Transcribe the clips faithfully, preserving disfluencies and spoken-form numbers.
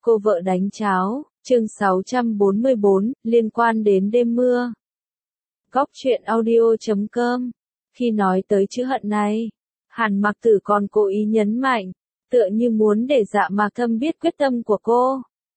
Cô vợ đánh cháo, chương sáu trăm bốn mươi bốn, liên quan đến đêm mưa. Góc truyện audio chấm com. Khi nói tới chữ hận này, Hàn Mặc Tử còn cố ý nhấn mạnh, tựa như muốn để Dạ Mạc Thâm biết quyết tâm của cô.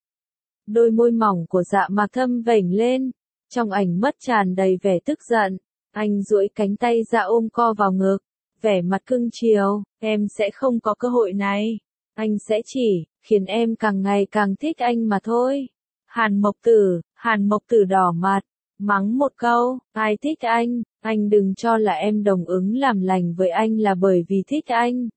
Đôi môi mỏng của Dạ Mạc Thâm vểnh lên, trong ánh mắt tràn đầy vẻ tức giận. Anh duỗi cánh tay ra ôm co vào ngực, vẻ mặt cưng chiều, em sẽ không có cơ hội này. Anh sẽ chỉ khiến em càng ngày càng thích anh mà thôi. Hàn Mộc Tử, Hàn Mộc Tử đỏ mặt, mắng một câu, ai thích anh, anh đừng cho là em đồng ứng làm lành với anh là bởi vì thích anh.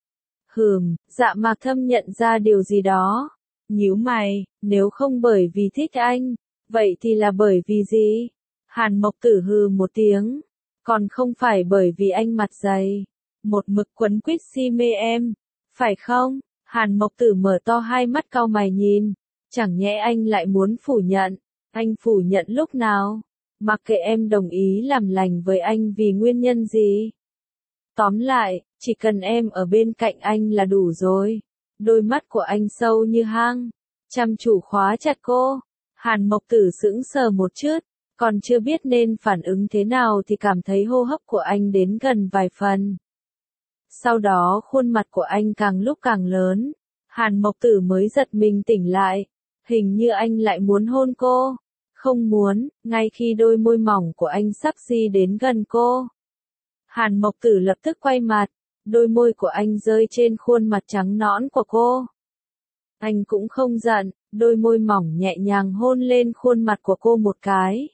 Hừm, Dạ Mạc Thâm nhận ra điều gì đó. Nhíu mày, nếu không bởi vì thích anh, vậy thì là bởi vì gì? Hàn Mộc Tử hừ một tiếng, còn không phải bởi vì anh mặt dày, một mực quấn quýt si mê em, phải không? Hàn Mộc Tử mở to hai mắt cau mày nhìn, chẳng nhẽ anh lại muốn phủ nhận, anh phủ nhận lúc nào? Mặc kệ em đồng ý làm lành với anh vì nguyên nhân gì. Tóm lại, chỉ cần em ở bên cạnh anh là đủ rồi. Đôi mắt của anh sâu như hang, chăm chú khóa chặt cô. Hàn Mộc Tử sững sờ một chút, còn chưa biết nên phản ứng thế nào thì cảm thấy hô hấp của anh đến gần vài phần. Sau đó khuôn mặt của anh càng lúc càng lớn, Hàn Mộc Tử mới giật mình tỉnh lại, hình như anh lại muốn hôn cô. Không muốn, ngay khi đôi môi mỏng của anh sắp di đến gần cô. Hàn Mộc Tử lập tức quay mặt, đôi môi của anh rơi trên khuôn mặt trắng nõn của cô. Anh cũng không giận, đôi môi mỏng nhẹ nhàng hôn lên khuôn mặt của cô một cái.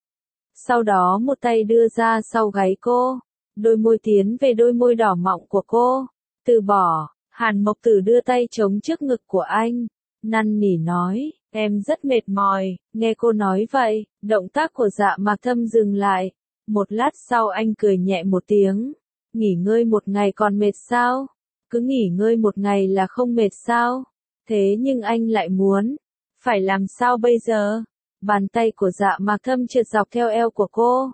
Sau đó một tay đưa ra sau gáy cô, đôi môi tiến về đôi môi đỏ mọng của cô. Từ bỏ, Hàn Mộc Tử đưa tay chống trước ngực của anh, năn nỉ nói, em rất mệt mỏi. Nghe cô nói vậy, động tác của Dạ Mạc Thâm dừng lại. Một lát sau anh cười nhẹ một tiếng, nghỉ ngơi một ngày còn mệt sao? Cứ nghỉ ngơi một ngày là không mệt sao? Thế nhưng anh lại muốn, phải làm sao bây giờ? Bàn tay của Dạ Mạc Thâm trượt dọc theo eo của cô.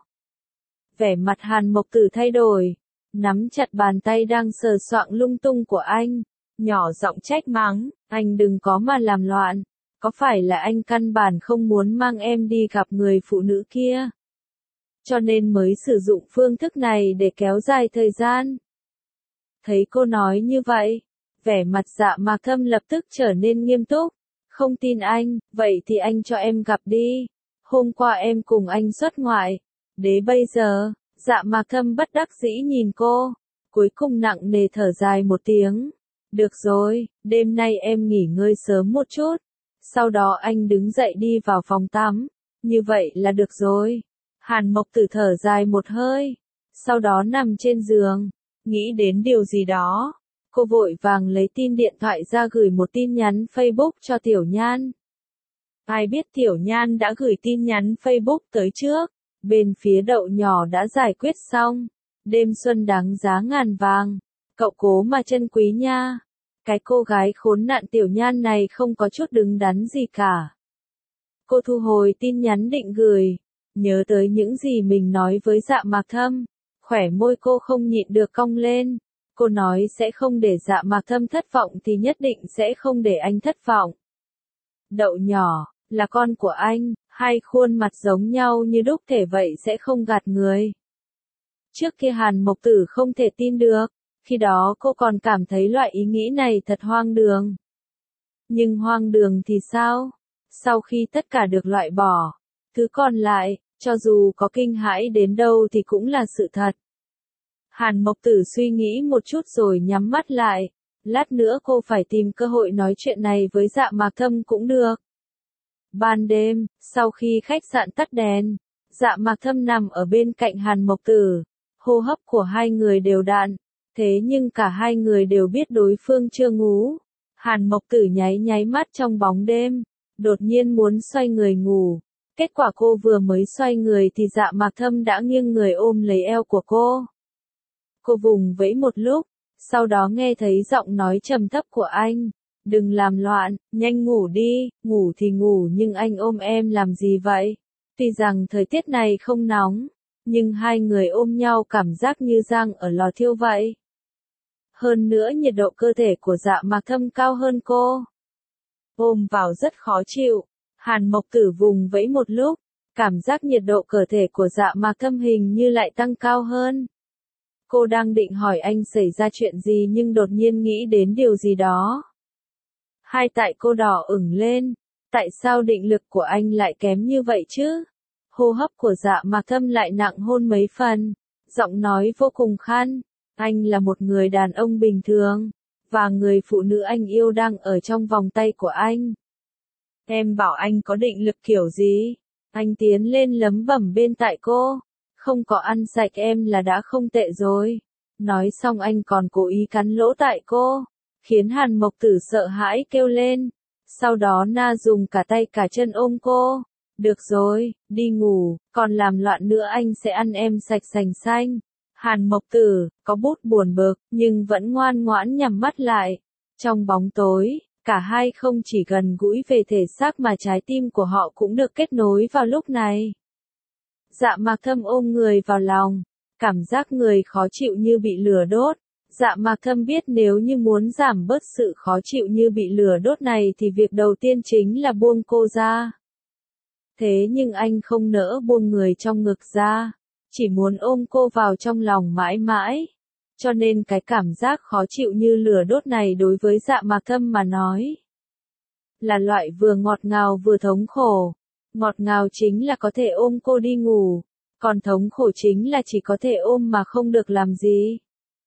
Vẻ mặt Hàn Mộc Tử thay đổi, nắm chặt bàn tay đang sờ soạng lung tung của anh, nhỏ giọng trách mắng, anh đừng có mà làm loạn, có phải là anh căn bản không muốn mang em đi gặp người phụ nữ kia? Cho nên mới sử dụng phương thức này để kéo dài thời gian. Thấy cô nói như vậy, vẻ mặt Dạ Mạc Thâm lập tức trở nên nghiêm túc. Không tin anh, vậy thì anh cho em gặp đi. Hôm qua em cùng anh xuất ngoại, đến bây giờ. Dạ Mạc Thâm bất đắc dĩ nhìn cô, cuối cùng nặng nề thở dài một tiếng. Được rồi, đêm nay em nghỉ ngơi sớm một chút. Sau đó anh đứng dậy đi vào phòng tắm. Như vậy là được rồi. Hàn Mộc Tử thở dài một hơi, sau đó nằm trên giường, nghĩ đến điều gì đó. Cô vội vàng lấy tin điện thoại ra gửi một tin nhắn Facebook cho Tiểu Nhan. Ai biết Tiểu Nhan đã gửi tin nhắn Facebook tới trước, bên phía Đậu Nhỏ đã giải quyết xong. Đêm xuân đáng giá ngàn vàng, cậu cố mà trân quý nha. Cái cô gái khốn nạn Tiểu Nhan này không có chút đứng đắn gì cả. Cô thu hồi tin nhắn định gửi. Nhớ tới những gì mình nói với Dạ Mạc Thâm, khỏe môi cô không nhịn được cong lên. Cô nói sẽ không để Dạ Mạc Thâm thất vọng thì nhất định sẽ không để anh thất vọng. Đậu Nhỏ, là con của anh, hai khuôn mặt giống nhau như đúc thể vậy sẽ không gạt người. Trước kia Hàn Mộc Tử không thể tin được, khi đó cô còn cảm thấy loại ý nghĩ này thật hoang đường. Nhưng hoang đường thì sao? Sau khi tất cả được loại bỏ, thứ còn lại, cho dù có kinh hãi đến đâu thì cũng là sự thật. Hàn Mộc Tử suy nghĩ một chút rồi nhắm mắt lại. Lát nữa cô phải tìm cơ hội nói chuyện này với Dạ Mạc Thâm cũng được. Ban đêm, sau khi khách sạn tắt đèn, Dạ Mạc Thâm nằm ở bên cạnh Hàn Mộc Tử. Hô hấp của hai người đều đặn, thế nhưng cả hai người đều biết đối phương chưa ngủ. Hàn Mộc Tử nháy nháy mắt trong bóng đêm, đột nhiên muốn xoay người ngủ. Kết quả cô vừa mới xoay người thì Dạ Mạc Thâm đã nghiêng người ôm lấy eo của cô. Cô vùng vẫy một lúc, sau đó nghe thấy giọng nói trầm thấp của anh. Đừng làm loạn, nhanh ngủ đi, ngủ thì ngủ nhưng anh ôm em làm gì vậy? Tuy rằng thời tiết này không nóng, nhưng hai người ôm nhau cảm giác như đang ở lò thiêu vậy. Hơn nữa nhiệt độ cơ thể của Dạ Mạc Thâm cao hơn cô. ôm vào rất khó chịu. Hàn Mộc Tử vùng vẫy một lúc, cảm giác nhiệt độ cơ thể của Dạ Mạc Thâm hình như lại tăng cao hơn. Cô đang định hỏi anh xảy ra chuyện gì nhưng đột nhiên nghĩ đến điều gì đó. Hai tại cô đỏ ửng lên, tại sao định lực của anh lại kém như vậy chứ? Hô hấp của Dạ Mạc Thâm lại nặng hơn mấy phần, giọng nói vô cùng khăn. Anh là một người đàn ông bình thường, và người phụ nữ anh yêu đang ở trong vòng tay của anh. Em bảo anh có định lực kiểu gì? Anh tiến lên lấm bẩm bên tai cô. Không có ăn sạch em là đã không tệ rồi. Nói xong anh còn cố ý cắn lỗ tai cô, khiến Hàn Mộc Tử sợ hãi kêu lên. Sau đó na dùng cả tay cả chân ôm cô. Được rồi, đi ngủ, còn làm loạn nữa anh sẽ ăn em sạch sành xanh. Hàn Mộc Tử, có bút buồn bực, nhưng vẫn ngoan ngoãn nhắm mắt lại. Trong bóng tối, cả hai không chỉ gần gũi về thể xác mà trái tim của họ cũng được kết nối vào lúc này. Dạ Mạc Thâm ôm người vào lòng, cảm giác người khó chịu như bị lửa đốt. Dạ Mạc Thâm biết nếu như muốn giảm bớt sự khó chịu như bị lửa đốt này thì việc đầu tiên chính là buông cô ra. Thế nhưng anh không nỡ buông người trong ngực ra, chỉ muốn ôm cô vào trong lòng mãi mãi. Cho nên cái cảm giác khó chịu như lửa đốt này đối với Dạ Mạc Thâm mà nói là loại vừa ngọt ngào vừa thống khổ. Ngọt ngào chính là có thể ôm cô đi ngủ, còn thống khổ chính là chỉ có thể ôm mà không được làm gì.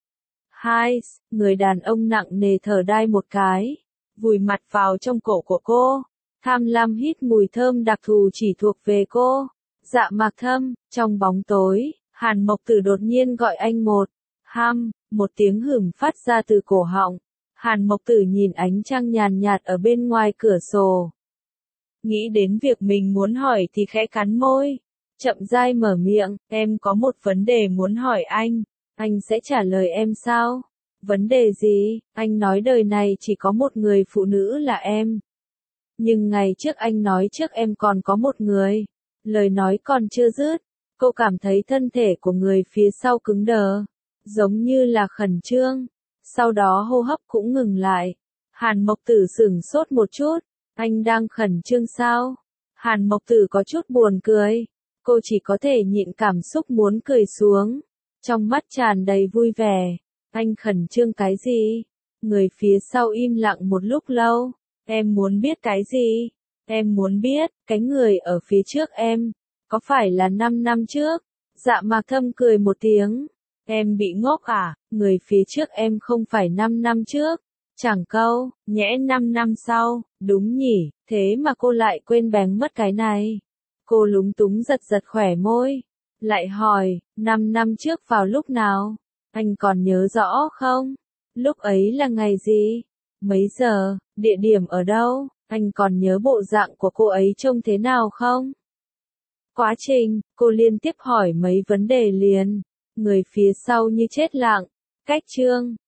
Hai, người đàn ông nặng nề thở đai một cái, vùi mặt vào trong cổ của cô, tham lam hít mùi thơm đặc thù chỉ thuộc về cô. Dạ Mạc Thâm, trong bóng tối, Hàn Mộc Tử đột nhiên gọi anh một, ham, một tiếng hửm phát ra từ cổ họng. Hàn Mộc Tử nhìn ánh trăng nhàn nhạt ở bên ngoài cửa sổ. Nghĩ đến việc mình muốn hỏi thì khẽ cắn môi, chậm rãi mở miệng, em có một vấn đề muốn hỏi anh, anh sẽ trả lời em sao? Vấn đề gì? Anh nói đời này chỉ có một người phụ nữ là em. Nhưng ngày trước anh nói trước em còn có một người. Lời nói còn chưa dứt, cô cảm thấy thân thể của người phía sau cứng đờ, giống như là khẩn trương. Sau đó hô hấp cũng ngừng lại. Hàn Mộc Tử sửng sốt một chút, anh đang khẩn trương sao? Hàn Mộc Tử có chút buồn cười, cô chỉ có thể nhịn cảm xúc muốn cười xuống, trong mắt tràn đầy vui vẻ. Anh khẩn trương cái gì? Người phía sau im lặng một lúc lâu. Em muốn biết cái gì? Em muốn biết, cái người ở phía trước em, có phải là năm năm trước? Dạ Mạc Thâm cười một tiếng. Em bị ngốc à? Người phía trước em không phải năm năm trước. Chẳng câu, nhẽ năm năm sau, đúng nhỉ, thế mà cô lại quên bén mất cái này. Cô lúng túng giật giật khỏe môi, lại hỏi, năm năm trước vào lúc nào? Anh còn nhớ rõ không? Lúc ấy là ngày gì? Mấy giờ? Địa điểm ở đâu? Anh còn nhớ bộ dạng của cô ấy trông thế nào không? Quá trình, cô liên tiếp hỏi mấy vấn đề liền. Người phía sau như chết lặng. Cách chương